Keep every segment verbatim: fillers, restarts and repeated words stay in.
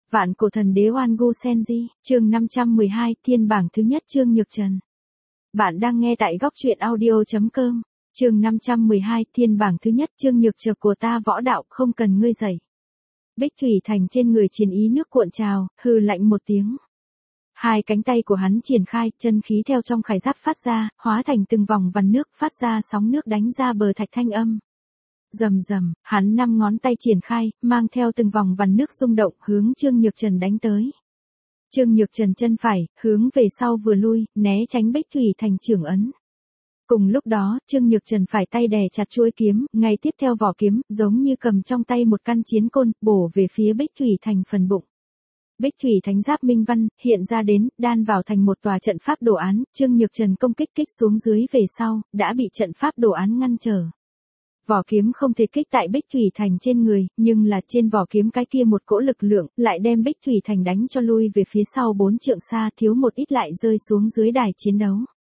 Vạn cổ thần đế Oan Gu Senji, chương năm trăm mười hai, thiên bảng thứ nhất Trương Nhược Trần. Bạn đang nghe tại góc truyện audio.com, chương năm trăm mười hai, thiên bảng thứ nhất Trương Nhược Trần của ta võ đạo không cần ngươi dạy. Bích Thủy Thành trên người chiến ý nước cuộn trào, hừ lạnh một tiếng. Hai cánh tay của hắn triển khai, chân khí theo trong khải giáp phát ra, hóa thành từng vòng vằn nước phát ra sóng nước đánh ra bờ thạch thanh âm. Rầm rầm, hắn năm ngón tay triển khai, mang theo từng vòng vằn nước rung động, hướng Trương Nhược Trần đánh tới. Trương Nhược Trần chân phải, hướng về sau vừa lui, né tránh Bích Thủy Thành chưởng ấn. Cùng lúc đó, Trương Nhược Trần phải tay đè chặt chuôi kiếm, ngay tiếp theo vỏ kiếm, giống như cầm trong tay một căn chiến côn, bổ về phía Bích Thủy Thành phần bụng. Bích Thủy Thánh giáp minh văn hiện ra đến, đan vào thành một tòa trận pháp đồ án, Trương Nhược Trần công kích kích xuống dưới về sau, đã bị trận pháp đồ án ngăn trở. Vỏ kiếm không thể kích tại Bích Thủy Thành trên người, nhưng là trên vỏ kiếm cái kia một cỗ lực lượng, lại đem Bích Thủy Thành đánh cho lui về phía sau bốn trượng xa, thiếu một ít lại rơi xuống dưới đài chiến đấu.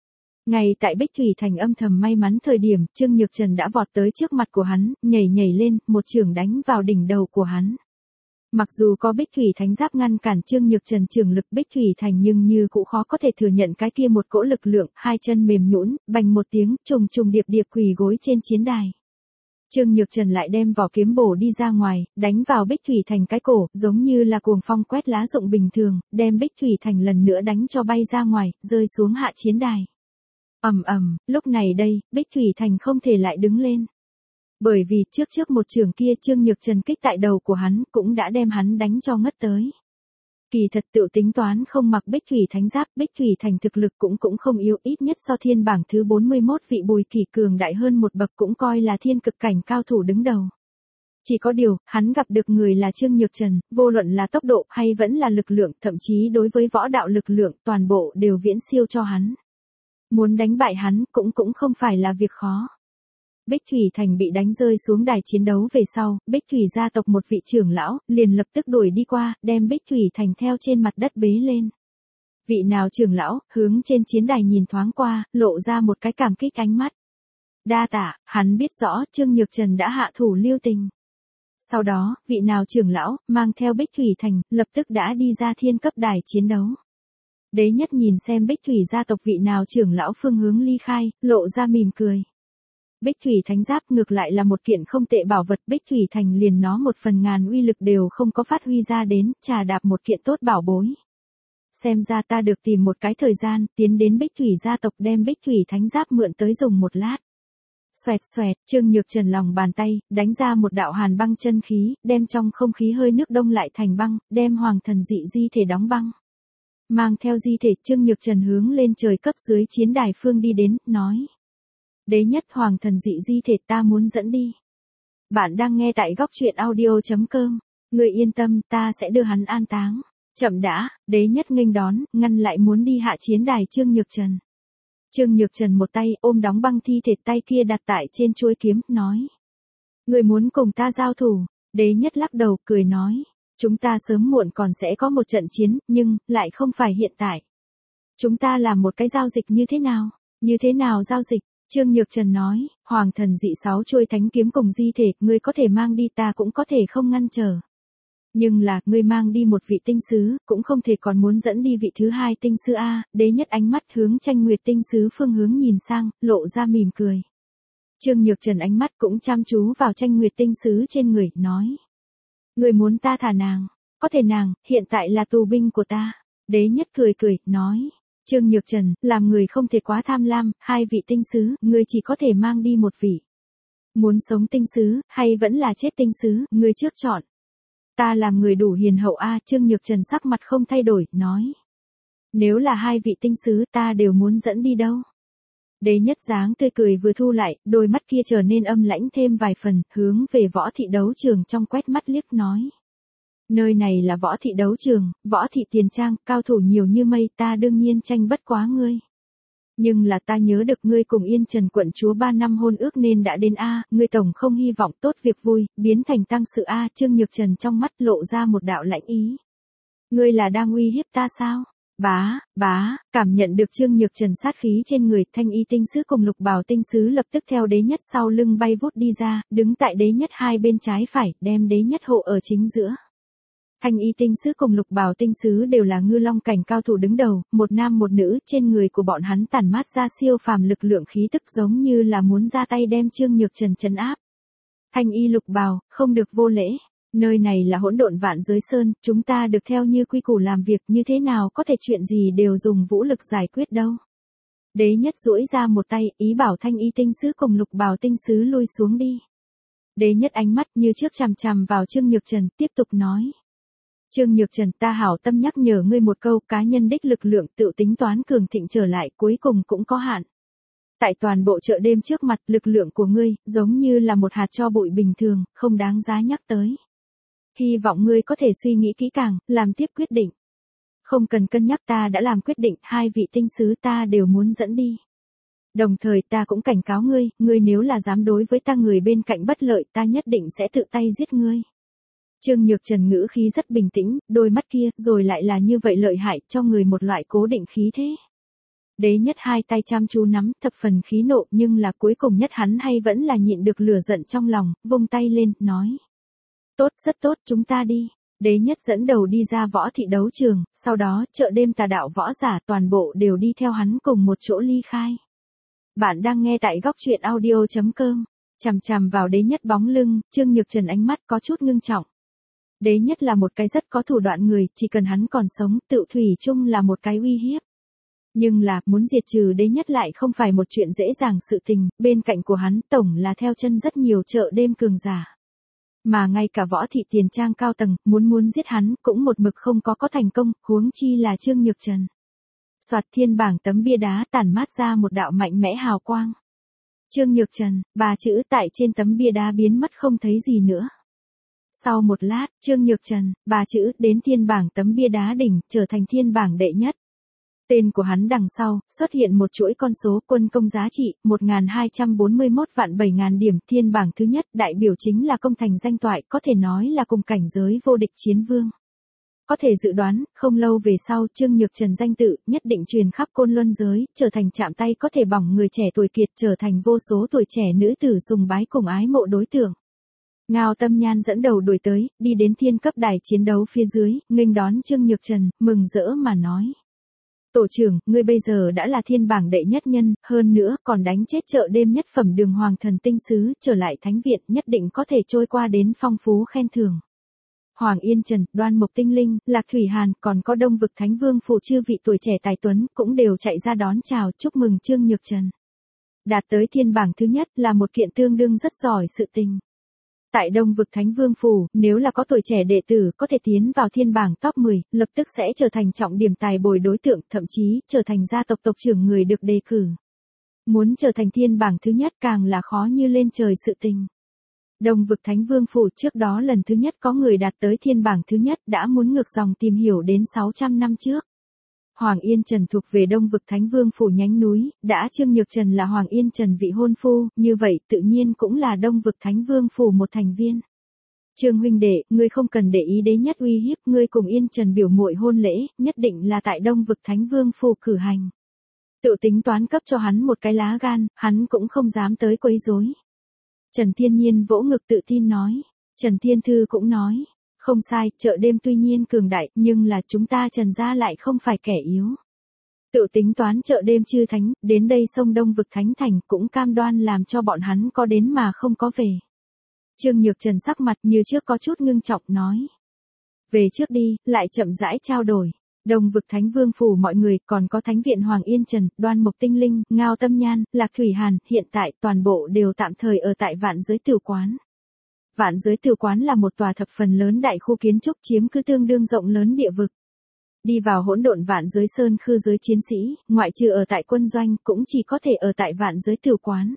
Ngay tại Bích Thủy Thành âm thầm may mắn thời điểm, Trương Nhược Trần đã vọt tới trước mặt của hắn, nhảy nhảy lên, một chưởng đánh vào đỉnh đầu của hắn. Mặc dù có Bích Thủy Thánh giáp ngăn cản Trương Nhược Trần chưởng lực Bích Thủy Thành nhưng như cũng khó có thể thừa nhận cái kia một cỗ lực lượng, hai chân mềm nhũn, bành một tiếng, trùng trùng điệp điệp quỳ gối trên chiến đài. Trương Nhược Trần lại đem vỏ kiếm bổ đi ra ngoài, đánh vào Bích Thủy Thành cái cổ, giống như là cuồng phong quét lá rụng bình thường, đem Bích Thủy Thành lần nữa đánh cho bay ra ngoài, rơi xuống hạ chiến đài. Ầm ầm, lúc này đây, Bích Thủy Thành không thể lại đứng lên. Bởi vì trước trước một trường kia Trương Nhược Trần kích tại đầu của hắn cũng đã đem hắn đánh cho ngất tới. Kỳ thật tự tính toán không mặc Bích Thủy Thánh giáp, Bích Thủy Thành thực lực cũng cũng không yếu, ít nhất so thiên bảng thứ bốn mươi mốt vị Bùi Kỷ cường đại hơn một bậc, cũng coi là thiên cực cảnh cao thủ đứng đầu. Chỉ có điều, hắn gặp được người là Trương Nhược Trần, vô luận là tốc độ hay vẫn là lực lượng, thậm chí đối với võ đạo lực lượng toàn bộ đều viễn siêu cho hắn. Muốn đánh bại hắn cũng cũng không phải là việc khó. Bích Thủy Thành bị đánh rơi xuống đài chiến đấu về sau, Bích Thủy gia tộc một vị trưởng lão, liền lập tức đuổi đi qua, đem Bích Thủy Thành theo trên mặt đất bế lên. Vị nào trưởng lão, hướng trên chiến đài nhìn thoáng qua, lộ ra một cái cảm kích ánh mắt. Đa tạ, hắn biết rõ Trương Nhược Trần đã hạ thủ lưu tình. Sau đó, vị nào trưởng lão, mang theo Bích Thủy Thành, lập tức đã đi ra thiên cấp đài chiến đấu. Đế nhất nhìn xem Bích Thủy gia tộc vị nào trưởng lão phương hướng ly khai, lộ ra mỉm cười. Bích Thủy Thánh giáp ngược lại là một kiện không tệ bảo vật, Bích Thủy Thành liền nó một phần ngàn uy lực đều không có phát huy ra đến, trà đạp một kiện tốt bảo bối. Xem ra ta được tìm một cái thời gian, tiến đến Bích Thủy gia tộc đem Bích Thủy Thánh giáp mượn tới dùng một lát. Xoẹt xoẹt, Trương Nhược Trần lòng bàn tay, đánh ra một đạo hàn băng chân khí, đem trong không khí hơi nước đông lại thành băng, đem hoàng thần dị di thể đóng băng. Mang theo di thể, Trương Nhược Trần hướng lên trời cấp dưới chiến đài phương đi đến, nói. Đế nhất hoàng thần dị di thể ta muốn dẫn đi. Bạn đang nghe tại góc truyện audio.com. Người yên tâm, ta sẽ đưa hắn an táng. Chậm đã, đế nhất nghênh đón, ngăn lại muốn đi hạ chiến đài Trương Nhược Trần. Trương Nhược Trần một tay ôm đóng băng thi thể, tay kia đặt tại trên chuôi kiếm, nói. Người muốn cùng ta giao thủ, đế nhất lắc đầu, cười nói. Chúng ta sớm muộn còn sẽ có một trận chiến, nhưng, lại không phải hiện tại. Chúng ta làm một cái giao dịch như thế nào? Như thế nào giao dịch? Trương Nhược Trần nói, hoàng thần dị sáu chuôi thánh kiếm cùng di thể, ngươi có thể mang đi, ta cũng có thể không ngăn trở. Nhưng là, ngươi mang đi một vị tinh sứ, cũng không thể còn muốn dẫn đi vị thứ hai tinh sứ a. Đế nhất ánh mắt hướng Tranh Nguyệt tinh sứ phương hướng nhìn sang, lộ ra mỉm cười. Trương Nhược Trần ánh mắt cũng chăm chú vào Tranh Nguyệt tinh sứ trên người, nói. Ngươi muốn ta thả nàng, có thể nàng, hiện tại là tù binh của ta. Đế nhất cười cười, nói. Trương Nhược Trần, làm người không thể quá tham lam, hai vị tinh sứ, ngươi chỉ có thể mang đi một vị. Muốn sống tinh sứ, hay vẫn là chết tinh sứ, ngươi trước chọn. Ta làm người đủ hiền hậu a. Trương Nhược Trần sắc mặt không thay đổi, nói. Nếu là hai vị tinh sứ, ta đều muốn dẫn đi đâu. Đế nhất dáng tươi cười vừa thu lại, đôi mắt kia trở nên âm lãnh thêm vài phần, hướng về võ thị đấu trường trong quét mắt liếc nói. Nơi này là võ thị đấu trường, võ thị tiền trang, cao thủ nhiều như mây, ta đương nhiên tranh bất quá ngươi. Nhưng là ta nhớ được ngươi cùng Yên Trần quận chúa ba năm hôn ước nên đã đến a, ngươi tổng không hy vọng tốt việc vui, biến thành tăng sự a. Trương Nhược Trần trong mắt lộ ra một đạo lãnh ý. Ngươi là đang uy hiếp ta sao? Bá, bá, cảm nhận được Trương Nhược Trần sát khí trên người, Thanh Y tinh sứ cùng Lục Bảo tinh sứ lập tức theo đế nhất sau lưng bay vút đi ra, đứng tại đế nhất hai bên trái phải, đem đế nhất hộ ở chính giữa. Thanh y tinh sứ cùng lục bào tinh sứ đều là ngư long cảnh cao thủ đứng đầu, một nam một nữ, trên người của bọn hắn tản mát ra siêu phàm lực lượng khí tức giống như là muốn ra tay đem Trương Nhược Trần trấn áp. Thanh y lục bào, không được vô lễ. Nơi này là hỗn độn vạn giới sơn, chúng ta được theo như quy củ làm việc, như thế nào có thể chuyện gì đều dùng vũ lực giải quyết đâu. Đế nhất duỗi ra một tay, ý bảo thanh y tinh sứ cùng lục bào tinh sứ lui xuống đi. Đế nhất ánh mắt như trước chằm chằm vào Trương Nhược Trần, tiếp tục nói. Trương Nhược Trần, ta hảo tâm nhắc nhở ngươi một câu, cá nhân đích lực lượng tự tính toán cường thịnh trở lại cuối cùng cũng có hạn. Tại toàn bộ chợ đêm trước mặt, lực lượng của ngươi, giống như là một hạt tro bụi bình thường, không đáng giá nhắc tới. Hy vọng ngươi có thể suy nghĩ kỹ càng, làm tiếp quyết định. Không cần cân nhắc, ta đã làm quyết định, hai vị tinh sứ ta đều muốn dẫn đi. Đồng thời ta cũng cảnh cáo ngươi, ngươi nếu là dám đối với ta người bên cạnh bất lợi, ta nhất định sẽ tự tay giết ngươi. Trương Nhược Trần ngữ khí rất bình tĩnh, đôi mắt kia, rồi lại là như vậy lợi hại, cho người một loại cố định khí thế. Đế nhất hai tay chăm chú nắm, thập phần khí nộ, nhưng là cuối cùng nhất hắn hay vẫn là nhịn được lửa giận trong lòng, vung tay lên, nói. Tốt, rất tốt, chúng ta đi. Đế nhất dẫn đầu đi ra võ thị đấu trường, sau đó, chợ đêm tà đạo võ giả toàn bộ đều đi theo hắn cùng một chỗ ly khai. Bạn đang nghe tại góc truyện audio chấm com, chằm chằm vào đế nhất bóng lưng, Trương Nhược Trần ánh mắt có chút ngưng trọng. Đế nhất là một cái rất có thủ đoạn người, chỉ cần hắn còn sống, tự thủy chung là một cái uy hiếp. Nhưng là, muốn diệt trừ đế nhất lại không phải một chuyện dễ dàng sự tình, bên cạnh của hắn tổng là theo chân rất nhiều chợ đêm cường giả. Mà ngay cả võ thị tiền trang cao tầng, muốn muốn giết hắn, cũng một mực không có có thành công, huống chi là Trương Nhược Trần. Soạt thiên bảng tấm bia đá tản mát ra một đạo mạnh mẽ hào quang. Trương Nhược Trần, ba chữ tại trên tấm bia đá biến mất không thấy gì nữa. Sau một lát, Trương Nhược Trần, ba chữ, đến thiên bảng tấm bia đá đỉnh, trở thành thiên bảng đệ nhất. Tên của hắn đằng sau, xuất hiện một chuỗi con số quân công giá trị, một nghìn hai trăm bốn mươi mốt vạn bảy nghìn điểm, thiên bảng thứ nhất, đại biểu chính là công thành danh toại, có thể nói là cùng cảnh giới vô địch chiến vương. Có thể dự đoán, không lâu về sau, Trương Nhược Trần danh tự, nhất định truyền khắp côn luân giới, trở thành chạm tay có thể bỏng người trẻ tuổi kiệt, trở thành vô số tuổi trẻ nữ tử sùng bái cùng ái mộ đối tượng. Ngao Tâm Nhan dẫn đầu đuổi tới, đi đến thiên cấp đài chiến đấu phía dưới, nghênh đón Trương Nhược Trần, mừng rỡ mà nói. Tổ trưởng, ngươi bây giờ đã là thiên bảng đệ nhất nhân, hơn nữa còn đánh chết chợ đêm nhất phẩm đường hoàng thần tinh sứ, trở lại thánh viện nhất định có thể trôi qua đến phong phú khen thưởng. Hoàng Yên Trần, Đoan Mộc Tinh Linh, Lạc Thủy Hàn, còn có Đông Vực Thánh Vương phụ chư vị tuổi trẻ tài tuấn, cũng đều chạy ra đón chào chúc mừng Trương Nhược Trần. Đạt tới thiên bảng thứ nhất là một kiện tương đương rất giỏi sự tình. Tại Đông Vực Thánh Vương phủ, nếu là có tuổi trẻ đệ tử có thể tiến vào thiên bảng top mười, lập tức sẽ trở thành trọng điểm tài bồi đối tượng, thậm chí trở thành gia tộc tộc trưởng người được đề cử. Muốn trở thành thiên bảng thứ nhất càng là khó như lên trời sự tình. Đông Vực Thánh Vương phủ trước đó lần thứ nhất có người đạt tới thiên bảng thứ nhất đã muốn ngược dòng tìm hiểu đến sáu trăm năm trước. Hoàng Yên Trần thuộc về Đông Vực Thánh Vương phủ nhánh núi, đã Trương Nhược Trần là Hoàng Yên Trần vị hôn phu, như vậy tự nhiên cũng là Đông Vực Thánh Vương phủ một thành viên. Trương huynh đệ, ngươi không cần để ý đế nhất uy hiếp, ngươi cùng Yên Trần biểu muội hôn lễ, nhất định là tại Đông Vực Thánh Vương phủ cử hành. Tự tính toán cấp cho hắn một cái lá gan, hắn cũng không dám tới quấy rối. Trần Thiên Nhiên vỗ ngực tự tin nói. Trần Thiên Thư cũng nói. Không sai, chợ đêm tuy nhiên cường đại, nhưng là chúng ta Trần gia lại không phải kẻ yếu. Tự tính toán chợ đêm chư thánh, đến đây sông Đông Vực Thánh Thành cũng cam đoan làm cho bọn hắn có đến mà không có về. Trương Nhược Trần sắc mặt như trước có chút ngưng trọng nói. Về trước đi, lại chậm rãi trao đổi. Đông Vực Thánh Vương phủ mọi người, còn có Thánh viện Hoàng Yên Trần, Đoan Mộc Tinh Linh, Ngao Tâm Nhan, Lạc Thủy Hàn, hiện tại toàn bộ đều tạm thời ở tại Vạn Giới Tử Quán. Vạn Giới Tử Quán là một tòa thập phần lớn đại khu kiến trúc chiếm cứ tương đương rộng lớn địa vực. Đi vào hỗn độn Vạn Giới Sơn khư giới chiến sĩ, ngoại trừ ở tại quân doanh, cũng chỉ có thể ở tại Vạn Giới Tử Quán.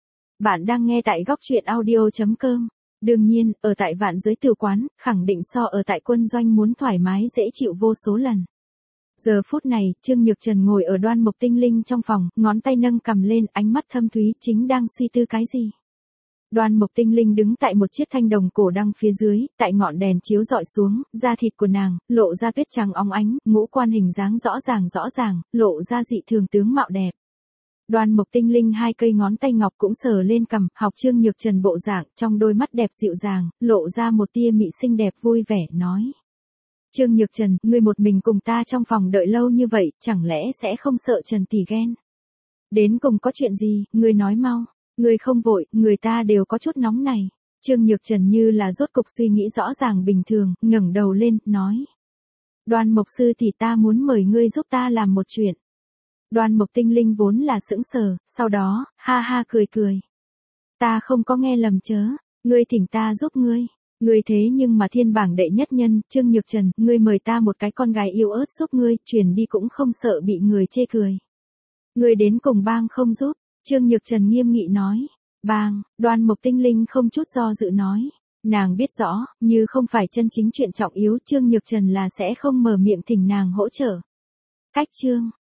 Bạn đang nghe tại góc truyện audio chấm com. Đương nhiên, ở tại Vạn Giới Tử Quán, khẳng định so ở tại quân doanh muốn thoải mái dễ chịu vô số lần. Giờ phút này, Trương Nhược Trần ngồi ở Đoan Mộc Tinh Linh trong phòng, ngón tay nâng cầm lên, ánh mắt thâm thúy, chính đang suy tư cái gì. Đoan Mộc Tinh Linh đứng tại một chiếc thanh đồng cổ đăng phía dưới, tại ngọn đèn chiếu rọi xuống, da thịt của nàng, lộ ra tuyết trắng óng ánh, ngũ quan hình dáng rõ ràng rõ ràng, lộ ra dị thường tướng mạo đẹp. Đoan Mộc Tinh Linh hai cây ngón tay ngọc cũng sờ lên cằm, học Trương Nhược Trần bộ dạng, trong đôi mắt đẹp dịu dàng, lộ ra một tia mị xinh đẹp vui vẻ, nói. Trương Nhược Trần, ngươi một mình cùng ta trong phòng đợi lâu như vậy, chẳng lẽ sẽ không sợ Trần tỷ ghen? Đến cùng có chuyện gì, ngươi nói mau. Ngươi không vội, người ta đều có chút nóng này. Trương Nhược Trần như là rốt cục suy nghĩ rõ ràng bình thường, ngẩng đầu lên, nói. Đoan Mộc sư thì ta muốn mời ngươi giúp ta làm một chuyện. Đoan Mộc Tinh Linh vốn là sững sờ, sau đó, ha ha cười cười. Ta không có nghe lầm chớ, ngươi thỉnh ta giúp ngươi. Ngươi thế nhưng mà thiên bảng đệ nhất nhân, Trương Nhược Trần, ngươi mời ta một cái con gái yêu ớt giúp ngươi, truyền đi cũng không sợ bị người chê cười. Ngươi đến cùng bang không giúp, Trương Nhược Trần nghiêm nghị nói. Bang, Đoan Mộc Tinh Linh không chút do dự nói. Nàng biết rõ, như không phải chân chính chuyện trọng yếu, Trương Nhược Trần là sẽ không mở miệng thỉnh nàng hỗ trợ. Cách chương